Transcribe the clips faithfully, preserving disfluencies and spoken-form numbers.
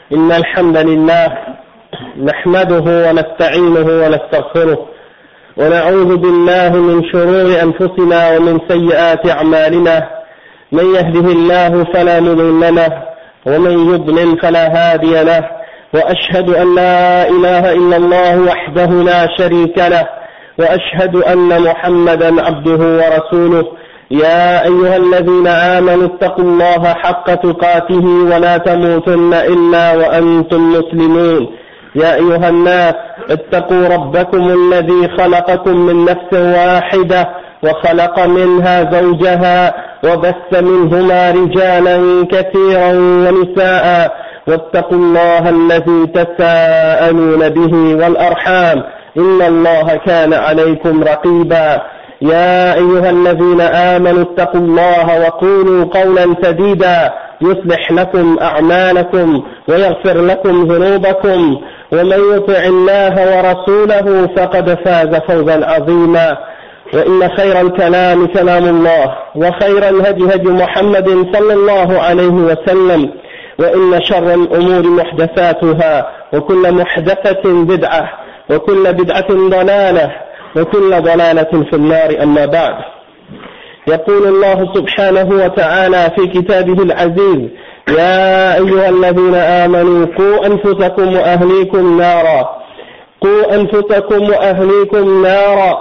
إن الحمد لله نحمده ونستعينه ونستغفره ونعوذ بالله من شرور أنفسنا ومن سيئات أعمالنا من يهده الله فلا مضل له ومن يضلل فلا هادي له وأشهد أن لا إله إلا الله وحده لا شريك له وأشهد أن محمدا عبده ورسوله يا أيها الذين آمنوا اتقوا الله حق تقاته ولا تموتن إلا وأنتم مسلمون يا أيها الناس اتقوا ربكم الذي خلقكم من نفس واحدة وخلق منها زوجها وبث منهما رجالا كثيرا ونساء واتقوا الله الذي تساءلون به والأرحام إن الله كان عليكم رقيبا يا أيها الذين آمنوا اتقوا الله وقولوا قولا سديدا يصلح لكم أعمالكم ويغفر لكم ذنوبكم ومن يطع الله ورسوله فقد فاز فوزا عظيما وإن خير الكلام كلام الله وخير الهدي هدي محمد صلى الله عليه وسلم وإن شر الأمور محدثاتها وكل محدثة بدعة وكل بدعة ضلالة وكل ضلالة في النار أما بعد يقول الله سبحانه وتعالى في كتابه العزيز يا أيها الذين آمنوا قوا أنفسكم وأهليكم نارا قوا أنفسكم وأهليكم نارا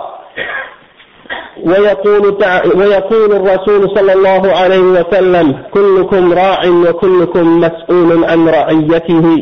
ويقول, تع... ويقول الرسول صلى الله عليه وسلم كلكم راع وكلكم مسؤول عن رعيته.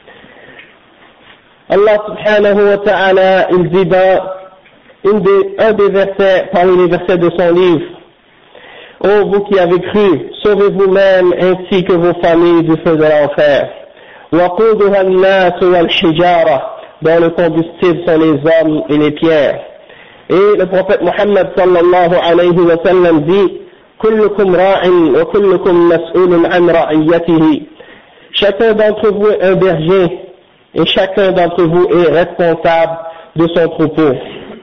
Allah subhanahu wa ta'ala, il dit dans une des, un des versets, parmi les versets de son livre, ô vous qui avez cru, sauvez vous-même ainsi que vos familles du feu de l'enfer. وَقُودُهَا النَّاسُ وَالْحِجَارَةُ, dont le combustible sont les hommes et les pierres. Et le prophète Mohammed sallallahu alayhi wa sallam dit كُلُّكُمْ رَاعٍ وَكُلُّكُمْ مَسْئُولٌ عَنْ رَعِيَّتِهِ. Chacun d'entre vous est un berger et chacun d'entre vous est responsable de son troupeau.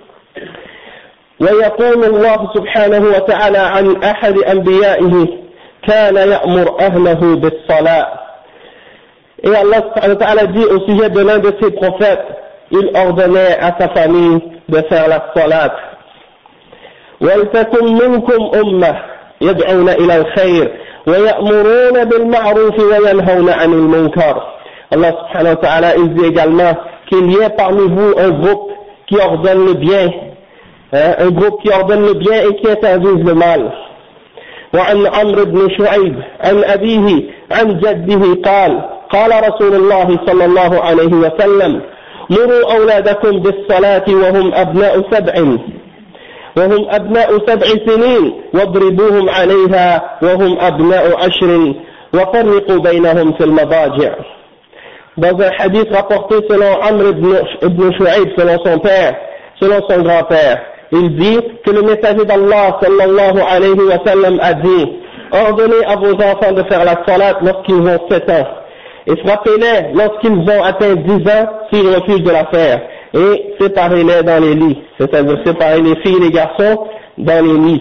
ويقول الله سبحانه وتعالى عن أحد أنبيائه كان يأمر أهله بالصلاة. Et Allah subhanahu wa ta'ala dit au sujet de l'un de ses prophètes, il ordonnait à sa famille de faire la salat. وَلْتَكُنْ مِنْكُمْ أُمَّةٌ يَدْعُونَ إِلَى الْخَيْرِ وَيَأْمُرُونَ بِالْمَعْرُوفِ وَيَنْهَوْنَ عَنِ الْمُنكَرِ. Allah subhanahu wa ta'ala, il dit également qu'il y ait parmi vous un groupe qui ordonne le bien, hein, un groupe qui ordonne le bien et qui interdise le mal. وعن عمرو بن شعيب عن أبيه عن جده قال قال رسول الله صلى الله عليه وسلم مروا أولادكم بالصلاة وهم أبناء سبع وهم أبناء سبع سنين واضربوهم عليها وهم أبناء عشر وفرقوا بينهم في المضاجع. Dans un hadith rapporté selon Amr ibn Shu'aib, selon son père, selon son grand-père, il dit que le messager d'Allah sallallahu alayhi wa sallam a dit ordonnez à vos enfants de faire la salat lorsqu'ils ont sept ans et frappez-les lorsqu'ils ont atteint dix ans s'ils refusent de la faire et séparez-les dans les lits, c'est-à-dire séparez les filles et les garçons dans les lits.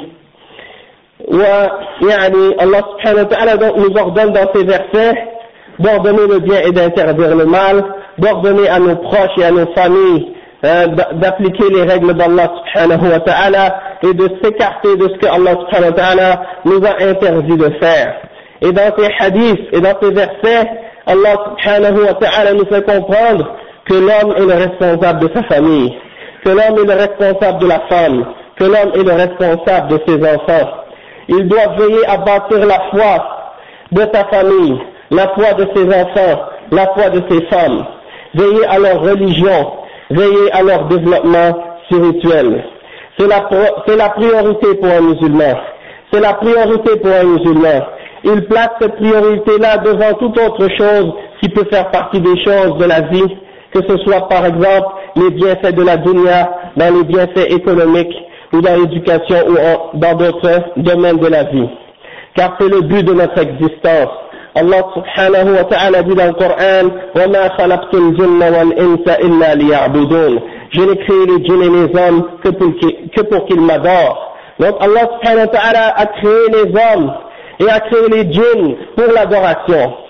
ويعني Allah subhanahu wa ta'ala nous ordonne dans ces versets d'ordonner le bien et d'interdire le mal, d'ordonner à nos proches et à nos familles euh, d'appliquer les règles d'Allah subhanahu wa ta'ala et de s'écarter de ce que Allah subhanahu wa ta'ala nous a interdit de faire. Et dans ces hadiths et dans ces versets, Allah subhanahu wa ta'ala nous fait comprendre que l'homme est le responsable de sa famille, que l'homme est le responsable de la femme, que l'homme est le responsable de ses enfants. Il doit veiller à bâtir la foi de sa famille, la foi de ses enfants, la foi de ses femmes, veiller à leur religion, veiller à leur développement spirituel. C'est la, c'est la priorité pour un musulman. C'est la priorité pour un musulman. Il place cette priorité-là devant toute autre chose qui peut faire partie des choses de la vie, que ce soit par exemple les bienfaits de la dunya, dans les bienfaits économiques, ou dans l'éducation, ou en, dans d'autres domaines de la vie. Car c'est le but de notre existence. Allah subhanahu wa ta'ala dit dans le Coran وَمَا خَلَقْتُ الْجِنَّ وَالْإِنسَ إِلَّا لِيَعْبُدُونَ. Je n'ai créé les djinns et les hommes que pour, que pour qu'ils m'adorent. Donc Allah subhanahu wa ta'ala a créé les hommes et a créé les djinns pour l'adoration.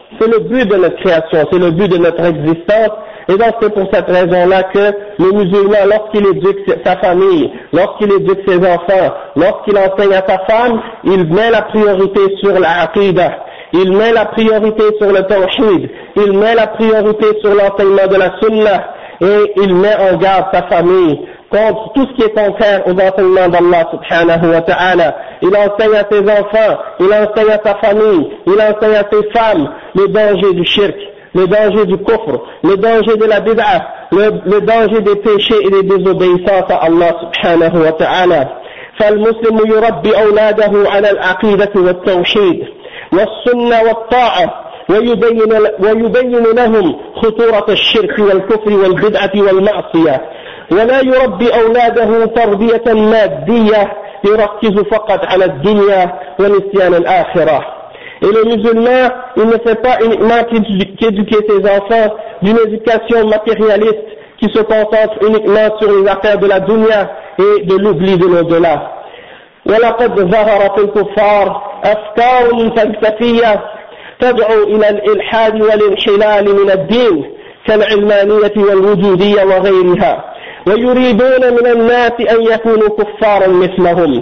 C'est le but de notre création, c'est le but de notre existence. Et donc c'est pour cette raison-là que le musulman, lorsqu'il éduque sa famille, lorsqu'il éduque ses enfants, lorsqu'il enseigne à sa femme, il met la priorité sur la aqidah, il met la priorité sur le tawhid, il met la priorité sur l'enseignement de la sunnah, et il met en garde sa famille contre tout ce qui est contraire aux enseignements d'Allah subhanahu wa ta'ala. Il enseigne à ses enfants, il enseigne à sa famille, il enseigne à ses femmes le danger du shirk, le danger du kufr, le danger de la bid'ah, le, le danger des péchés et des désobéissances à Allah subhanahu wa ta'ala. فالمسلم يربي أولاده على العقيدة والتوحيد والسنة والطاعة ويبين, ويبين لهم خطورة الشرك والكفر والبدعة والمعصية، ولا يربي أولاده تربية مادية يركز فقط على الدنيا ونسيان الآخرة. Et le musulman, il ne fait pas uniquement qu'éduquer ses enfants d'une éducation matérialiste qui se concentre uniquement sur les affaires de la dunya et de l'oubli de l'au-delà. وَلَقَدْ ظَهَرَ فِي الْكُفَّارِ أَفْكَارٌ فَلْسَفِيَّةٌ تدعو إلى الإلحاد والانحلال من الدين كالعلمانية والوجودية وغيرها، ويريدون من الناس أن يكونوا كفارا مثلهم.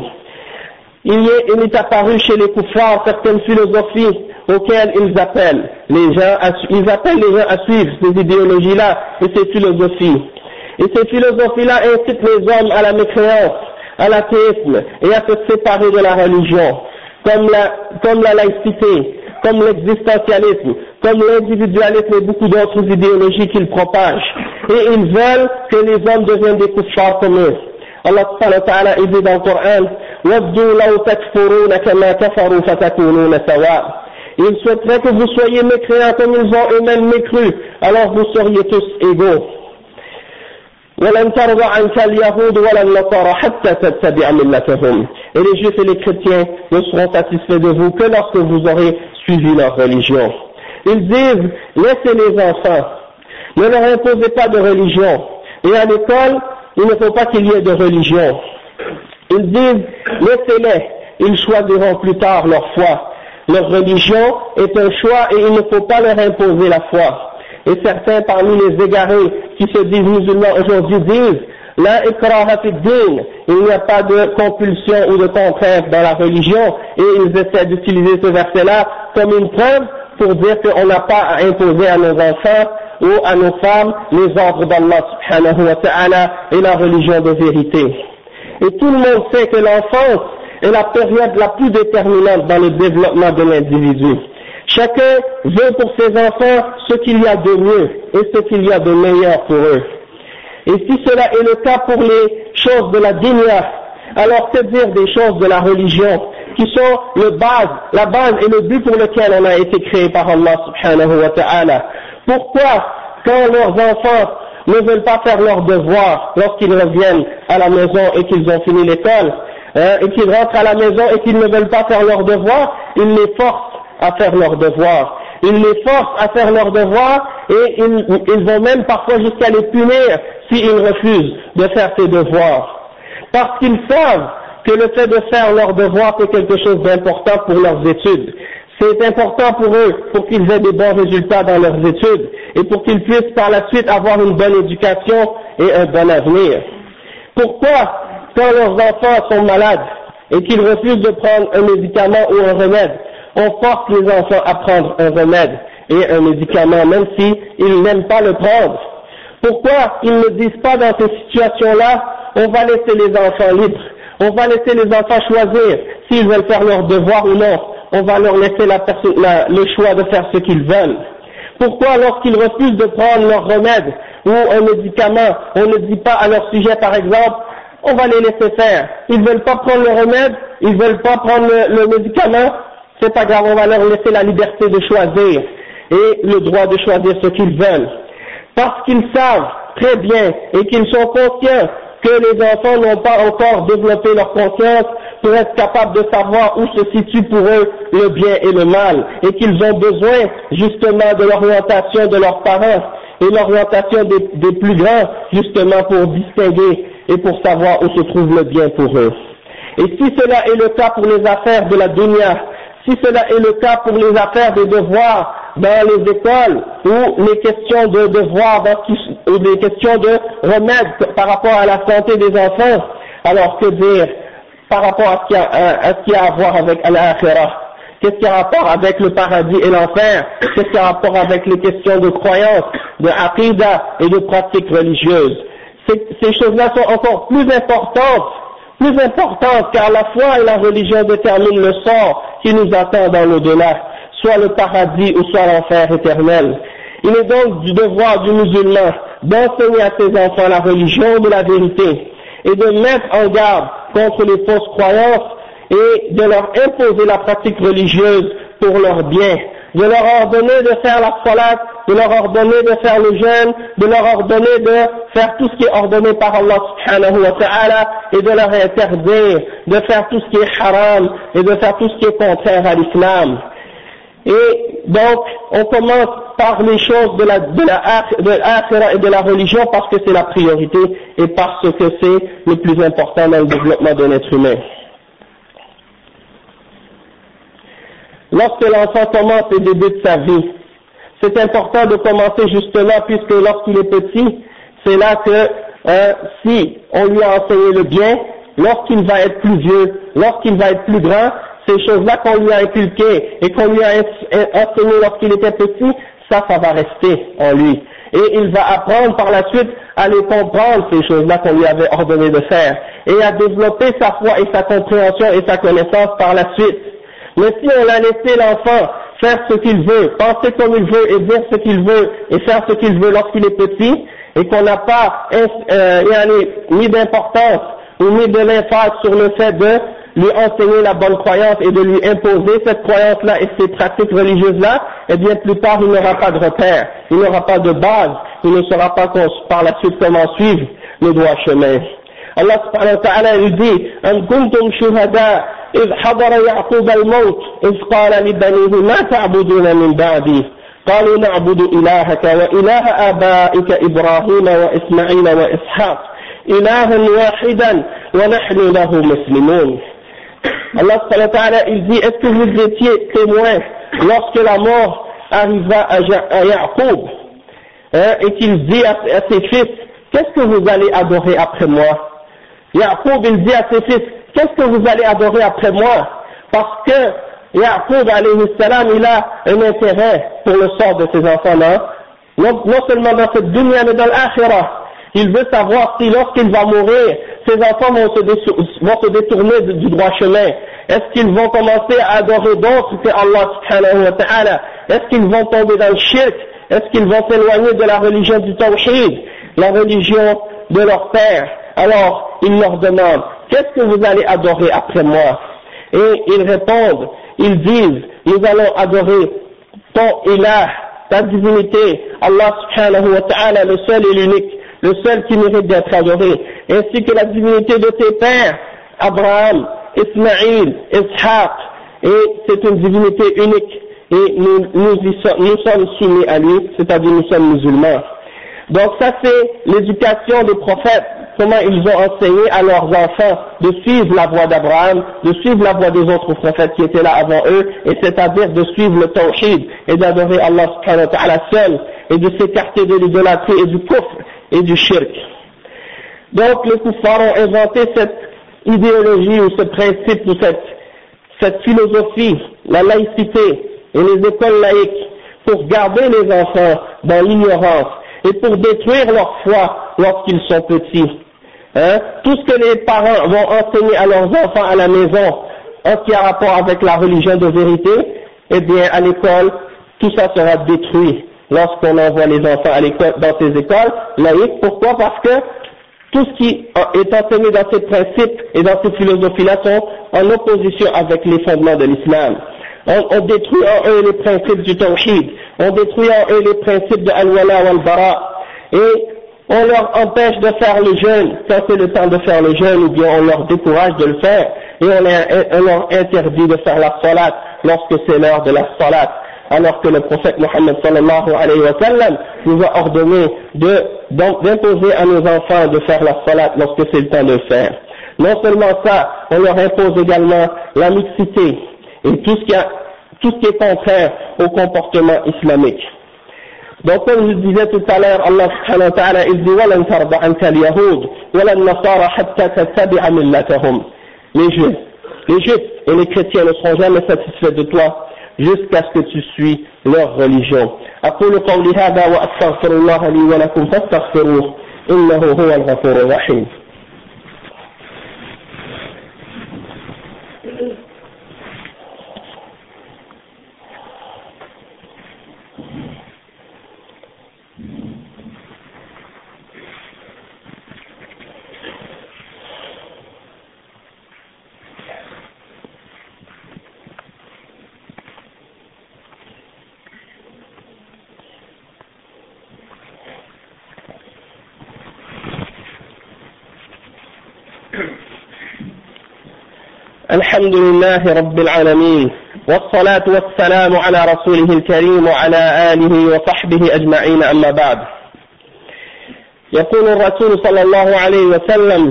Il est apparu chez les kuffars certaines philosophies auxquelles ils appellent les gens à, ils appellent les gens à suivre ces idéologies-là et ces philosophies. Et ces philosophies-là incitent les hommes à la mécréance, à l'athéisme et à se séparer de la religion, comme la, comme la laïcité, comme l'existentialisme, comme l'individualisme et beaucoup d'autres idéologies qu'ils propagent. Et ils veulent que les hommes deviennent des kuffars comme eux. Allah subhanahu wa ta'ala dit dans le Coran, وَدُّوا لَوْ تَكْفُرُونَ كَمَا كَفَرُوا فَتَكُونُونَ سَوَاءً. Ils souhaiteraient que vous soyez mécréants comme ils ont eux-mêmes mécru, alors vous seriez tous égaux. وَلَنْ تَرْضَ عَنْكَ الْيَهُودُ وَلَا النَّصَارَى حَتَّى تَتَّبِعَ مِلَّتَهُمْ. Et les juifs et les chrétiens ne seront satisfaits de vous que lorsque vous aurez suivi leur religion. Ils disent, laissez les enfants, ne leur imposez pas de religion. Et à l'école, il ne faut pas qu'il y ait de religion. Ils disent, laissez-les, ils choisiront plus tard leur foi. Leur religion est un choix et il ne faut pas leur imposer la foi. Et certains parmi les égarés qui se disent musulmans aujourd'hui disent, la ikraha fi din, il n'y a pas de compulsion ou de contrainte dans la religion, et ils essaient d'utiliser ce verset-là comme une preuve pour dire qu'on n'a pas à imposer à nos enfants ou à nos femmes les ordres d'Allah subhanahu wa ta'ala et la religion de vérité. Et tout le monde sait que l'enfance est la période la plus déterminante dans le développement de l'individu. Chacun veut pour ses enfants ce qu'il y a de mieux et ce qu'il y a de meilleur pour eux. Et si cela est le cas pour les choses de la dunya, alors que dire des choses de la religion, qui sont le base, la base et le but pour lequel on a été créé par Allah subhanahu wa ta'ala. Pourquoi, quand leurs enfants ne veulent pas faire leurs devoirs lorsqu'ils reviennent à la maison et qu'ils ont fini l'école, hein, et qu'ils rentrent à la maison et qu'ils ne veulent pas faire leurs devoirs, ils les forcent à faire leurs devoirs. Ils les forcent à faire leurs devoirs et ils, ils vont même parfois jusqu'à les punir s'ils refusent de faire ces devoirs. Parce qu'ils savent que le fait de faire leurs devoirs c'est quelque chose d'important pour leurs études. C'est important pour eux, pour qu'ils aient des bons résultats dans leurs études et pour qu'ils puissent par la suite avoir une bonne éducation et un bon avenir. Pourquoi, quand leurs enfants sont malades et qu'ils refusent de prendre un médicament ou un remède, on force les enfants à prendre un remède et un médicament même s'ils n'aiment pas le prendre? Pourquoi ils ne disent pas dans ces situations-là, on va laisser les enfants libres, on va laisser les enfants choisir s'ils veulent faire leur devoir ou non, on va leur laisser la la, le choix de faire ce qu'ils veulent? Pourquoi lorsqu'ils refusent de prendre leur remède ou un médicament, on ne dit pas à leur sujet par exemple, on va les laisser faire, ils veulent pas prendre le remède, ils veulent pas prendre le, le médicament, c'est pas grave, on va leur laisser la liberté de choisir et le droit de choisir ce qu'ils veulent. Parce qu'ils savent très bien et qu'ils sont conscients que les enfants n'ont pas encore développé leur conscience pour être capables de savoir où se situe pour eux le bien et le mal, et qu'ils ont besoin justement de l'orientation de leurs parents et l'orientation des, des plus grands justement pour distinguer et pour savoir où se trouve le bien pour eux. Et si cela est le cas pour les affaires de la dunya, si cela est le cas pour les affaires des devoirs, dans les écoles où les questions de devoirs, ou les questions de remède par rapport à la santé des enfants, alors que dire par rapport à ce qui a à, à, ce qui a à voir avec al-akhirah? Qu'est-ce qui a rapport avec le paradis et l'enfer? Qu'est-ce qui a rapport avec les questions de croyance, de aqidah et de pratiques religieuses? Ces, ces choses-là sont encore plus importantes, plus importantes, car la foi et la religion déterminent le sort qui nous attend dans l'au-delà, soit le paradis ou soit l'enfer éternel. Il est donc du devoir du musulman d'enseigner à ses enfants la religion de la vérité et de mettre en garde contre les fausses croyances et de leur imposer la pratique religieuse pour leur bien, de leur ordonner de faire la salat, de leur ordonner de faire le jeûne, de leur ordonner de faire tout ce qui est ordonné par Allah subhanahu wa ta'ala et de leur interdire de faire tout ce qui est haram et de faire tout ce qui est contraire à l'islam. Et donc, on commence par les choses de la, de la, de l'akhira et de la religion parce que c'est la priorité et parce que c'est le plus important dans le développement de l'être humain. Lorsque l'enfant commence et débute sa vie, c'est important de commencer justement puisque lorsqu'il est petit, c'est là que euh, si on lui a enseigné le bien, lorsqu'il va être plus vieux, lorsqu'il va être plus grand, ces choses-là qu'on lui a inculquées et qu'on lui a enseignées lorsqu'il était petit, ça, ça va rester en lui. Et il va apprendre par la suite à les comprendre, ces choses-là qu'on lui avait ordonné de faire, et à développer sa foi et sa compréhension et sa connaissance par la suite. Mais si on a laissé l'enfant faire ce qu'il veut, penser comme il veut et dire ce qu'il veut et faire ce qu'il veut lorsqu'il est petit, et qu'on n'a pas euh, mis d'importance ou mis de l'emphase sur le fait de lui enseigner la bonne croyance et de lui imposer cette croyance-là et ces pratiques religieuses-là, eh bien plus tard il n'aura pas de repère, il n'aura pas de base, il ne saura pas par la suite comment suivre le droit chemin. Allah subhanahu wa ta'ala il dit Am kuntum shuhada إذ حضر يعقوب الموت إذ قال لبنيه ما تعبدون من بعدي قالوا نعبد إلهك وإله آبائك إبراهيم وإسماعيل وإسحاق إلها واحدا ونحن له مسلمون. Allah subhanahu wa ta'ala il dit est-ce que vous étiez témoins lorsque la mort arriva à, à Yaqub hein, et qu'il dit à, à ses fils qu'est-ce que vous allez adorer après moi? Yaqub il dit à ses fils qu'est-ce que vous allez adorer après moi? Parce que Yaqub alayhi salam il a un intérêt pour le sort de ses enfants-là, non, non seulement dans cette dunya mais dans l'akhirah. Il veut savoir si lorsqu'il va mourir, ses enfants vont se, vont se détourner du droit chemin. Est-ce qu'ils vont commencer à adorer d'autres que Allah subhanahu wa ta'ala? Est-ce qu'ils vont tomber dans le shirk? Est-ce qu'ils vont s'éloigner de la religion du tawhid, la religion de leur père? Alors, il leur demande, qu'est-ce que vous allez adorer après moi? Et ils répondent, ils disent, nous allons adorer ton ilah, ta divinité, Allah subhanahu wa ta'ala, le seul et l'unique, le seul qui mérite d'être adoré, ainsi que la divinité de tes pères, Abraham, Ismaïl, Ishaq, et c'est une divinité unique, et nous, nous, y sommes, nous sommes soumis à lui, c'est-à-dire nous sommes musulmans. Donc ça c'est l'éducation des prophètes, comment ils ont enseigné à leurs enfants de suivre la voie d'Abraham, de suivre la voie des autres prophètes qui étaient là avant eux, et c'est-à-dire de suivre le tawhid et d'adorer Allah subhanahu wa ta'ala seul, et de s'écarter de l'idolâtrie et du kufr et du shirk. Donc les kuffars ont inventé cette idéologie ou ce principe ou cette, cette philosophie, la laïcité et les écoles laïques pour garder les enfants dans l'ignorance et pour détruire leur foi lorsqu'ils sont petits. Hein? Tout ce que les parents vont enseigner à leurs enfants à la maison en ce qui a rapport avec la religion de vérité, eh bien à l'école, tout ça sera détruit lorsqu'on envoie les enfants à l'école, dans ces écoles laïques. Pourquoi? Parce que tout ce qui est enseigné dans ces principes et dans ces philosophies-là sont en opposition avec les fondements de l'islam. On, on détruit en eux les principes du tawhid, on détruit en eux les principes de al-wala wal-bara, et on leur empêche de faire le jeûne quand c'est le temps de faire le jeûne, ou bien on leur décourage de le faire, et on, les, on leur interdit de faire la salat lorsque c'est l'heure de la salat, alors que le prophète Mohammed sallallahu alayhi wa sallam nous a ordonné de, d'imposer à nos enfants de faire la salat lorsque c'est le temps de le faire. Non seulement ça, on leur impose également la mixité, et tout ce qui a, tout ce qui est contraire au comportement islamique. Donc comme je disais tout à l'heure, Allah subhanahu wa ta'ala il dit وَلَنْ تَرْضَ عَنْكَ الْيَهُودُ وَلَا النَّصَارَى حَتَّى تَتَّبِعَ مِلَّتَهُمْ. Les Juifs, les Juifs et les chrétiens ne seront jamais satisfaits de toi jusqu'à ce que tu suis leur religion. أقول قولي هذا وأستغفر الله لي ولكم فاستغفروه إنه هو الغفور الرحيم. الحمد لله رب العالمين والصلاة والسلام على رسوله الكريم وعلى آله وصحبه أجمعين أما بعد. يقول الرسول صلى الله عليه وسلم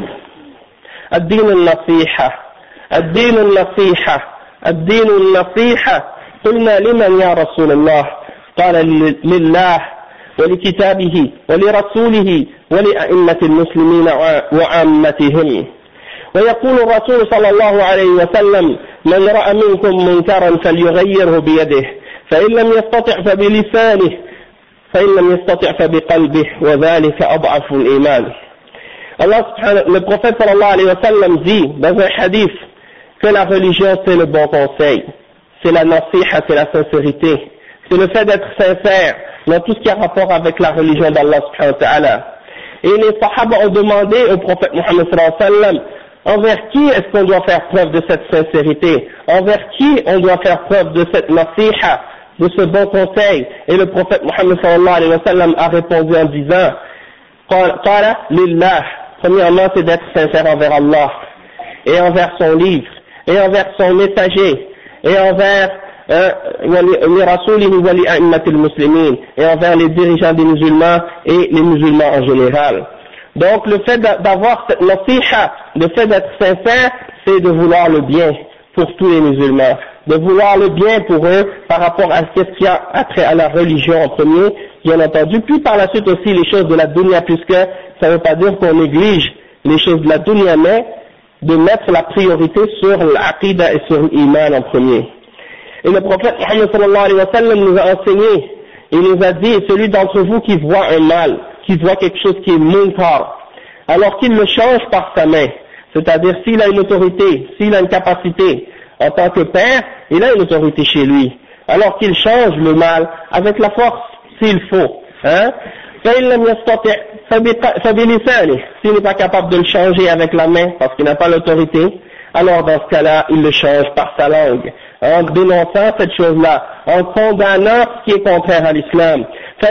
الدين النصيحة الدين النصيحة الدين النصيحة. قلنا لمن يا رسول الله؟ قال لله ولكتابه ولرسوله ولأئمة المسلمين وعامتهم. ويقول الرسول صلى الله عليه وسلم من رأى منكم منكرا فليغيره بيده فإن لم يستطع فبلسانه فإن لم يستطع فبقلبه وذلك أضعف الإيمان. Allah, le prophète sallallahu alayhi wa sallam dit dans un hadith que la religion c'est le bon conseil, c'est la nasiha, c'est la sincérité, c'est le fait d'être sincère dans tout ce qui a rapport avec la religion d'Allah subhanahu wa ta'ala. Et les sahaba ont demandé au prophète Muhammad sallallahu alayhi wa sallam envers qui est-ce qu'on doit faire preuve de cette sincérité, envers qui on doit faire preuve de cette nasiha, de ce bon conseil. Et le prophète Muhammad sallallahu alayhi wa sallam a répondu en disant qala lillah. Premièrement, c'est d'être sincère envers Allah et envers son livre et envers son messager et envers euh, les rasulihi wa li a'immatil muslimin et envers les dirigeants des musulmans et les musulmans en général. Donc le fait d'avoir cette nasiha, le fait d'être sincère, c'est de vouloir le bien pour tous les musulmans, de vouloir le bien pour eux par rapport à ce qui a attrait à la religion en premier, bien entendu, puis par la suite aussi les choses de la dunya, puisque ça ne veut pas dire qu'on néglige les choses de la dunya, mais de mettre la priorité sur l'aqidah et sur l'iman en premier. Et le prophète Muhammad sallallahu alayhi wa sallam nous a enseigné, il nous a dit, celui d'entre vous qui voit un mal, qui voit quelque chose qui est munkar, alors qu'il le change par sa main, c'est-à-dire s'il a une autorité, s'il a une capacité, en tant que père, il a une autorité chez lui, alors qu'il change le mal avec la force, s'il faut, hein, s'il n'est pas capable de le changer avec la main, parce qu'il n'a pas l'autorité, alors dans ce cas-là, il le change par sa langue, en dénonçant cette chose-là, en condamnant ce qui est contraire à l'islam.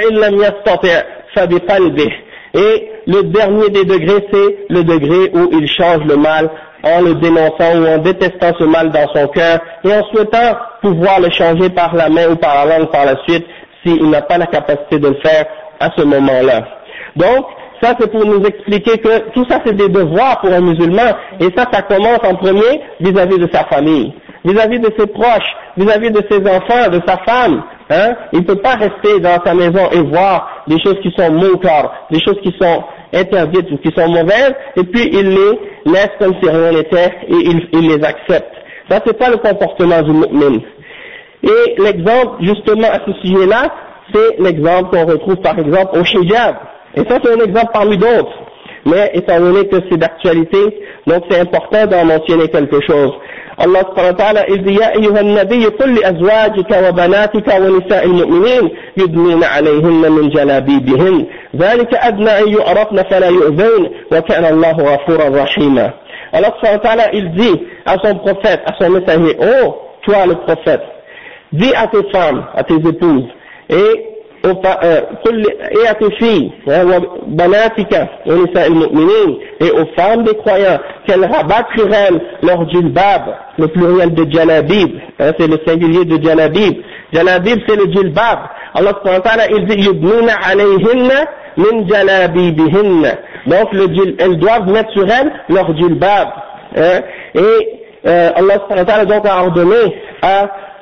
Et le dernier des degrés, c'est le degré où il change le mal en le dénonçant ou en détestant ce mal dans son cœur et en souhaitant pouvoir le changer par la main ou par la langue par la suite s'il n'a pas la capacité de le faire à ce moment-là. Donc, ça c'est pour nous expliquer que tout ça c'est des devoirs pour un musulman et ça, ça commence en premier vis-à-vis de sa famille, vis-à-vis de ses proches, vis-à-vis de ses enfants, de sa femme. Hein? Il ne peut pas rester dans sa maison et voir des choses qui sont munkar, des choses qui sont interdites ou qui sont mauvaises, et puis il les laisse comme si rien n'était et il, il les accepte. Ça c'est pas le comportement du mu'min. Et l'exemple justement à ce sujet-là, c'est l'exemple qu'on retrouve par exemple au hijab. Et ça c'est un exemple parmi d'autres. Mais étant donné que c'est d'actualité, donc c'est important d'en mentionner quelque chose. Allah subhanahu wa ta'ala il dit Ya ayyuhan nabiy qul li azwajika wa banatika wa nisa'il mu'minin yudnina alayhinna min jalabibihin dhalika adna an yu'rafna fala yu'zain wa kana Allahu ghafuran rahima. Allah subhanahu wa ta'ala il dit à son prophète, à son messager, oh toi le prophète, dis à tes femmes, à tes épouses et et à tes filles, banatika, et aux femmes des croyants, qu'elles rabattent sur elles leur djilbab, le pluriel de jalabib, hein, c'est le singulier de jalabib. Jalabib c'est le djilbab. Allah subhanahu wa ta'ala il dit yudnina alayhinna min jalabibihinna. Donc le djil, elles doivent mettre sur elles leur djilbab. Hein, et euh, Allah subhanahu wa ta'ala donc a ordonné à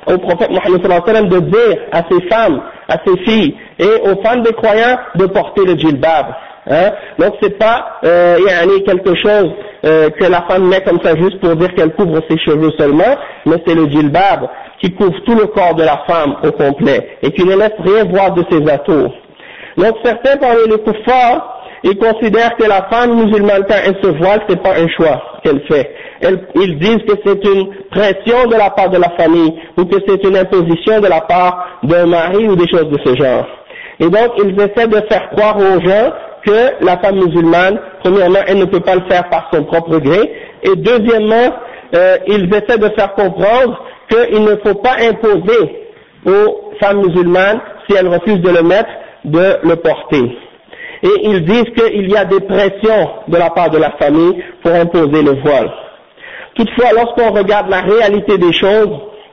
au prophète Mohammed sallallahu alayhi wa sallam de dire à ses femmes, à ses filles et aux femmes des croyants de porter le djilbab. Hein? Donc c'est pas euh, quelque chose euh, que la femme met comme ça juste pour dire qu'elle couvre ses cheveux seulement, mais c'est le djilbab qui couvre tout le corps de la femme au complet et qui ne laisse rien voir de ses atours. Donc certains parmi les kuffars, ils considèrent que la femme musulmane, quand elle se voile, c'est pas un choix qu'elle fait. Elle, ils disent que c'est une pression de la part de la famille ou que c'est une imposition de la part d'un mari ou des choses de ce genre. Et donc ils essaient de faire croire aux gens que la femme musulmane, premièrement, elle ne peut pas le faire par son propre gré, et deuxièmement, euh, ils essaient de faire comprendre qu'il ne faut pas imposer aux femmes musulmanes, si elles refusent de le mettre, de le porter. Et ils disent qu'il y a des pressions de la part de la famille pour imposer le voile. Toutefois, lorsqu'on regarde la réalité des choses,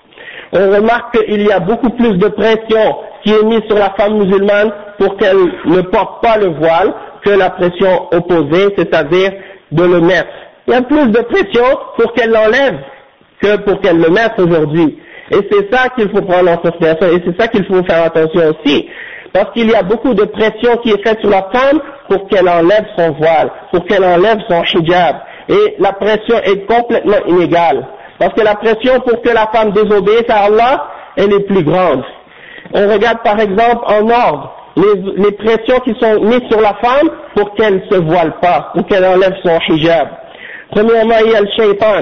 on remarque qu'il y a beaucoup plus de pression qui est mise sur la femme musulmane pour qu'elle ne porte pas le voile que la pression opposée, c'est-à-dire de le mettre. Il y a plus de pression pour qu'elle l'enlève que pour qu'elle le mette aujourd'hui. Et c'est ça qu'il faut prendre en considération et c'est ça qu'il faut faire attention aussi. Parce qu'il y a beaucoup de pression qui est faite sur la femme pour qu'elle enlève son voile, pour qu'elle enlève son hijab. Et la pression est complètement inégale. Parce que la pression pour que la femme désobéisse à Allah, elle est plus grande. On regarde par exemple en ordre les, les pressions qui sont mises sur la femme pour qu'elle ne se voile pas, pour qu'elle enlève son hijab. Premièrement, il y a le shaitan.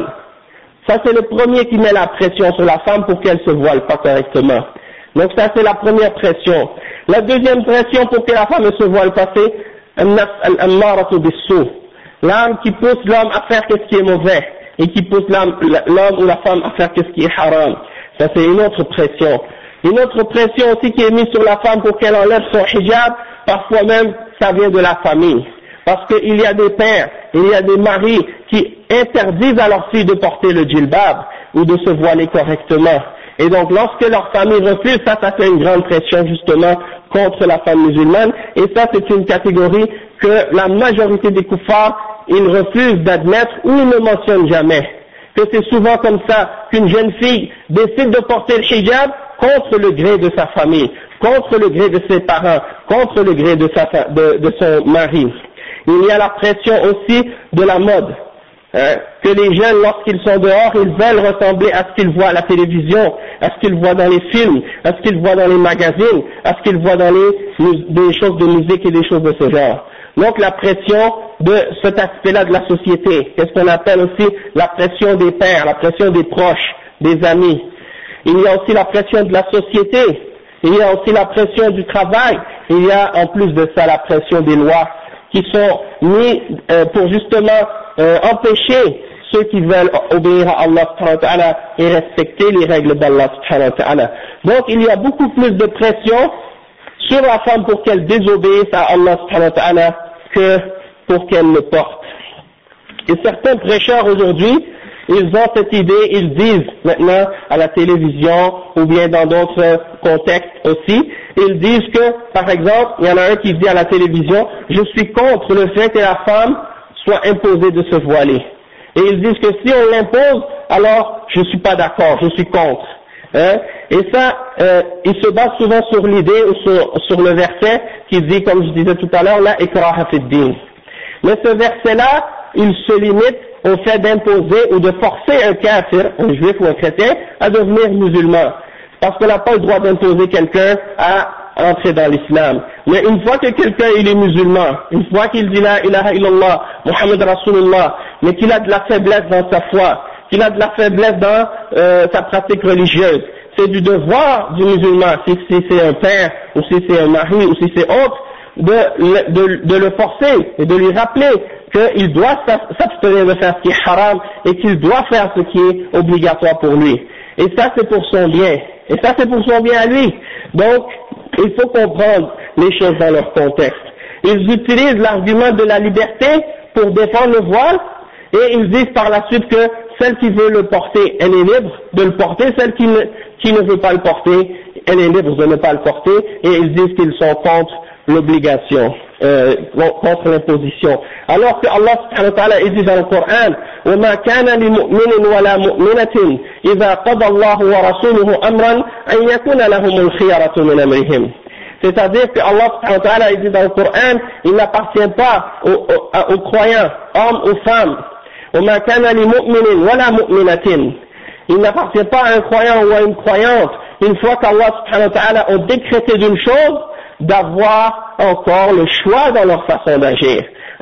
Ça c'est le premier qui met la pression sur la femme pour qu'elle ne se voile pas correctement. Donc ça c'est la première pression. La deuxième pression pour que la femme ne se voile pas, c'est al-ammaratu bis-su, l'âme qui pousse l'homme à faire ce qui est mauvais et qui pousse l'homme ou la femme à faire ce qui est haram. Ça c'est une autre pression. Une autre pression aussi qui est mise sur la femme pour qu'elle enlève son hijab, parfois même ça vient de la famille. Parce qu'il y a des pères, il y a des maris qui interdisent à leurs filles de porter le djilbab ou de se voiler correctement. Et donc lorsque leur famille refuse, ça, ça fait une grande pression justement contre la femme musulmane. Et ça, c'est une catégorie que la majorité des kuffars, ils refusent d'admettre ou ils ne mentionnent jamais. Que c'est souvent comme ça qu'une jeune fille décide de porter le hijab contre le gré de sa famille, contre le gré de ses parents, contre le gré de, sa, de, de son mari. Il y a la pression aussi de la mode. Hein, que les jeunes, lorsqu'ils sont dehors, ils veulent ressembler à ce qu'ils voient à la télévision, à ce qu'ils voient dans les films, à ce qu'ils voient dans les magazines, à ce qu'ils voient dans les des choses de musique et des choses de ce genre. Donc la pression de cet aspect-là de la société, qu'est-ce qu'on appelle aussi la pression des pères, la pression des proches, des amis. Il y a aussi la pression de la société, il y a aussi la pression du travail, il y a en plus de ça la pression des lois qui sont mises euh, pour justement Euh, empêcher ceux qui veulent obéir à Allah subhanahu wa ta'ala et respecter les règles d'Allah subhanahu wa ta'ala. Donc il y a beaucoup plus de pression sur la femme pour qu'elle désobéisse à Allah subhanahu wa ta'ala que pour qu'elle le porte. Et certains prêcheurs aujourd'hui, ils ont cette idée, ils disent maintenant à la télévision ou bien dans d'autres contextes aussi, ils disent que, par exemple, il y en a un qui dit à la télévision, je suis contre le fait que la femme soit imposé de se voiler. Et ils disent que si on l'impose, alors je ne suis pas d'accord, je suis contre. Hein? Et ça, euh, ils se basent souvent sur l'idée ou sur, sur le verset qui dit, comme je disais tout à l'heure, la ikraha fid din. Mais ce verset-là, il se limite au fait d'imposer ou de forcer un kafir, un juif ou un chrétien, à devenir musulman. Parce qu'on n'a pas le droit d'imposer quelqu'un à entrer dans l'islam. Mais une fois que quelqu'un il est musulman, une fois qu'il dit la ilaha illallah, Muhammad Rasulullah, mais qu'il a de la faiblesse dans sa foi, qu'il a de la faiblesse dans euh, sa pratique religieuse, c'est du devoir du musulman, si, si c'est un père, ou si c'est un mari, ou si c'est autre, de, de, de le forcer et de lui rappeler qu'il doit s'abstenir de faire ce qui est haram et qu'il doit faire ce qui est obligatoire pour lui. Et ça c'est pour son bien. Et ça c'est pour son bien à lui. Donc, il faut comprendre les choses dans leur contexte. Ils utilisent l'argument de la liberté pour défendre le voile et ils disent par la suite que celle qui veut le porter, elle est libre de le porter, celle qui ne, qui ne veut pas le porter, elle est libre de ne pas le porter et ils disent qu'ils sont contre l'obligation. euh, contre l'imposition. Alors que Allah subhanahu wa ta'ala dit dans le Coran, وَمَا كَانَ لِمُؤْمِنٍ وَلَا مُؤْمِنَةٍ إِذَا قَضَى اللَّهُ وَرَسُولُهُ أَمْرًا أَنْ يَكُونَ لَهُمُ الْخِيَرَةُ مِنْ أَمْرِهِمْ. C'est-à-dire que Allah subhanahu wa ta'ala dit dans le Coran, il n'appartient pas aux, aux, aux croyants, hommes ou femmes. وَمَا كَانَ لِمُؤْمِنٍ وَلَا مُؤْمِنَةٍ. Il n'appartient pas à un croyant ou à une croyante, une fois qu'Allah subhanahu wa ta'ala a décrété d'une chose, d'avoir encore le choix dans leur façon d'agir.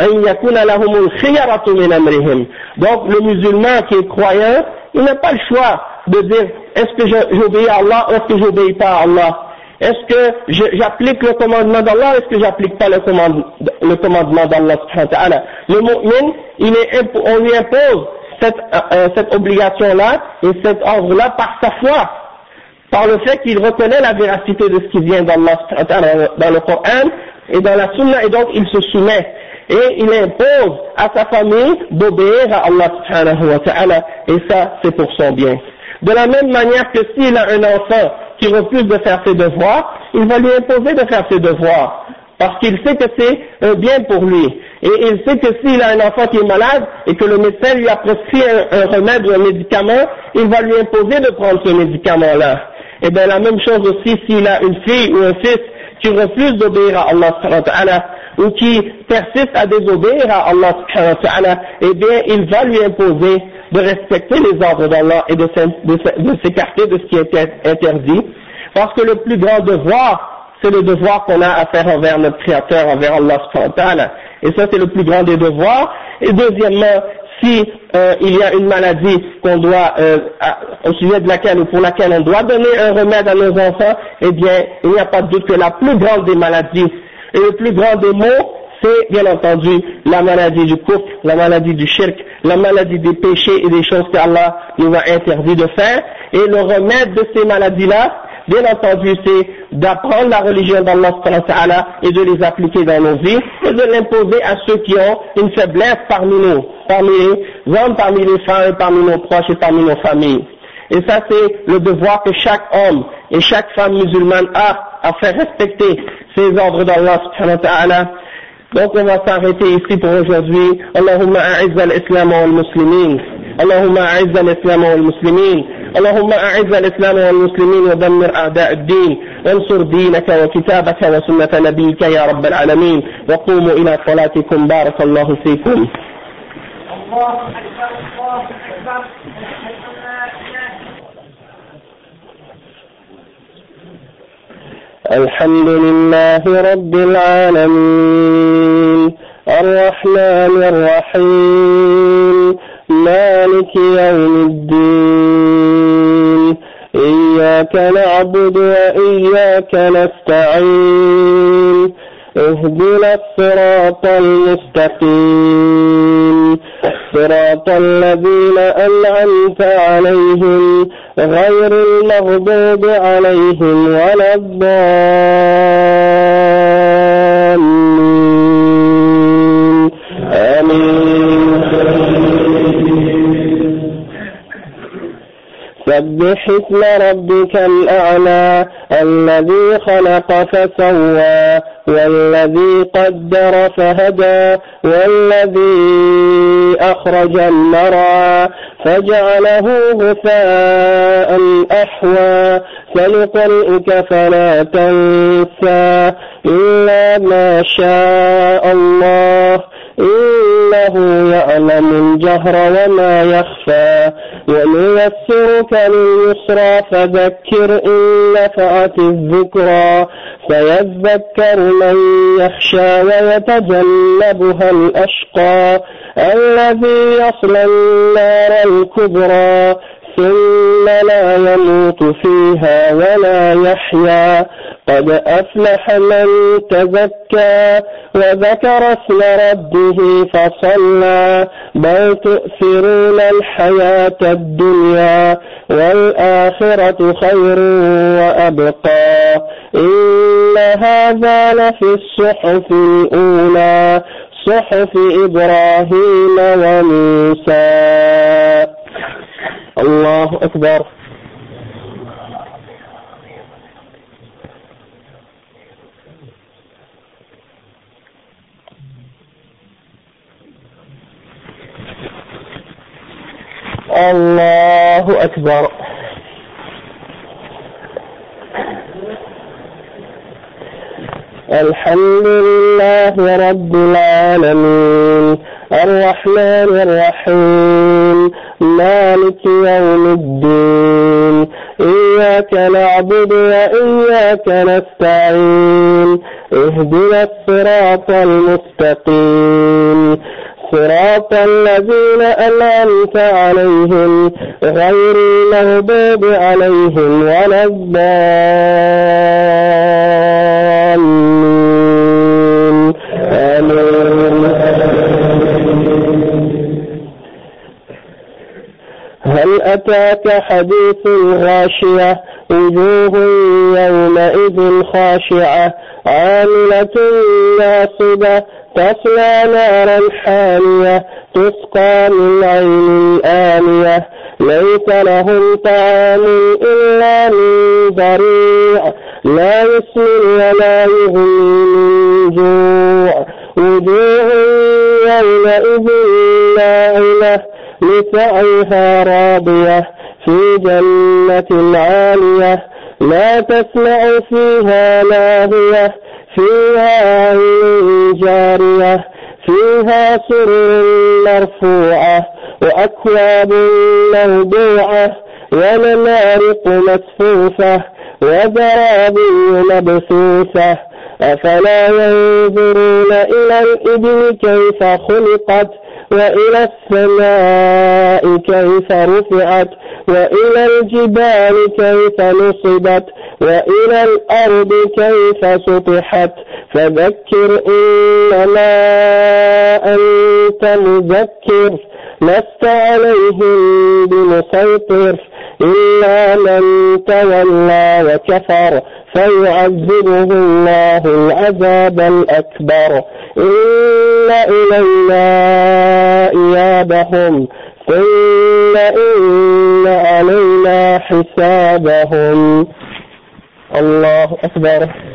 Donc le musulman qui est croyant, il n'a pas le choix de dire est-ce que j'obéis à Allah ou est-ce que j'obéis pas à Allah. Est-ce que j'applique le commandement d'Allah ou est-ce que j'applique pas le, commande, le commandement d'Allah subhanahu wa ta'ala. Le mu'min, il est, on lui impose cette, euh, cette obligation-là et cet ordre-là par sa foi, par le fait qu'il reconnaît la véracité de ce qui vient d'Allah dans le Coran et dans la Sunna, et donc il se soumet et il impose à sa famille d'obéir à Allah subhanahu wa ta'ala, et ça c'est pour son bien. De la même manière que s'il a un enfant qui refuse de faire ses devoirs, il va lui imposer de faire ses devoirs, parce qu'il sait que c'est un bien pour lui, et il sait que s'il a un enfant qui est malade et que le médecin lui a prescrit un, un remède ou un médicament, il va lui imposer de prendre ce médicament-là. Et bien la même chose aussi s'il a une fille ou un fils qui refuse d'obéir à Allah subhanahu wa ta'ala ou qui persiste à désobéir à Allah subhanahu wa ta'ala, eh bien il va lui imposer de respecter les ordres d'Allah et de, de, de s'écarter de ce qui est interdit, parce que le plus grand devoir, c'est le devoir qu'on a à faire envers notre Créateur, envers Allah subhanahu wa ta'ala, et ça c'est le plus grand des devoirs. Et deuxièmement, si euh, il y a une maladie qu'on doit, euh, à, au sujet de laquelle ou pour laquelle on doit donner un remède à nos enfants, eh bien, il n'y a pas de doute que la plus grande des maladies et le plus grand des maux, c'est bien entendu la maladie du kufr, la maladie du shirk, la maladie des péchés et des choses qu'Allah nous a interdit de faire. Et le remède de ces maladies-là, bien entendu, c'est d'apprendre la religion d'Allah subhanahu wa ta'ala et de les appliquer dans nos vies et de l'imposer à ceux qui ont une faiblesse parmi nous, parmi les hommes, parmi les femmes, parmi nos proches et parmi nos familles. Et ça, c'est le devoir que chaque homme et chaque femme musulmane a à faire respecter ces ordres d'Allah subhanahu wa ta'ala. Donc on va s'arrêter ici pour aujourd'hui. Allahumma a'izz al-islam wal muslimin. Allahumma a'izz al-islam wal muslimin. اللهم أعز الإسلام والمسلمين ودمر أعداء الدين وانصر دينك وكتابك وسنة نبيك يا رب العالمين وقوموا إلى صلاتكم بارك الله فيكم. الحمد لله رب العالمين الرحمن الرحيم مالك يوم الدين إياك نعبد وإياك نستعين اهدنا الصراط المستقيم صراط الذين أنعمت عليهم غير المغضوب عليهم ولا الضالين آمين. سبح اسم ربك الأعلى الذي خلق فسوى والذي قدر فهدى والذي أخرج المرعى فجعله غثاء أحوى سنقرئك فلا تنسى إلا ما شاء الله إنه يعلم الجهر وما يخفى ونيسرك لليسرى فذكر إن نفعت الذكرى سيذكر من يخشى ويتجنبها الأشقى الذي يصلى النار الكبرى ثم لا يموت فيها ولا يحيا قد أفلح من تزكى وذكر اسم ربه فصلى بل تؤثرون الحياة الدنيا والآخرة خير وأبقى إن هذا لفي الصحف الأولى صحف إبراهيم وموسى. الله أكبر. الله أكبر. الحمد لله رب العالمين الرحمن الرحيم مالك يوم الدين إياك نعبد وإياك نستعين اهدنا الصراط المستقيم صراط الذين أنعمت عليهم غير المغضوب عليهم ولا الضالين آمين. هل أتاك حديث الغاشية وجوه يومئذ خاشعة عاملة ناصبة تصلى نارا حامية تسقى من عين آنية ليس لهم طعام إلا من ضريع لا يسمن ولا يغني من جوع وجوه يومئذ ناعمة لسعيها راضية في جنة عالية لا تسمع فيها لاغية فيها عين جارية فيها سرر مرفوعة وأكواب موضوعة ونمارق مصفوفة وزرابي مبثوثة أفلا ينظرون إلى الإبل كيف خلقت وإلى السماء كيف رفعت وإلى الجبال كيف نصبت وإلى الأرض كيف سطحت فذكر إنما أنت مذكر لست عليهم بمسيطر إلا من تولى وكفر فيعذبه الله العذاب الأكبر إن إلينا إيابهم ثم إن علينا حسابهم. الله أكبر.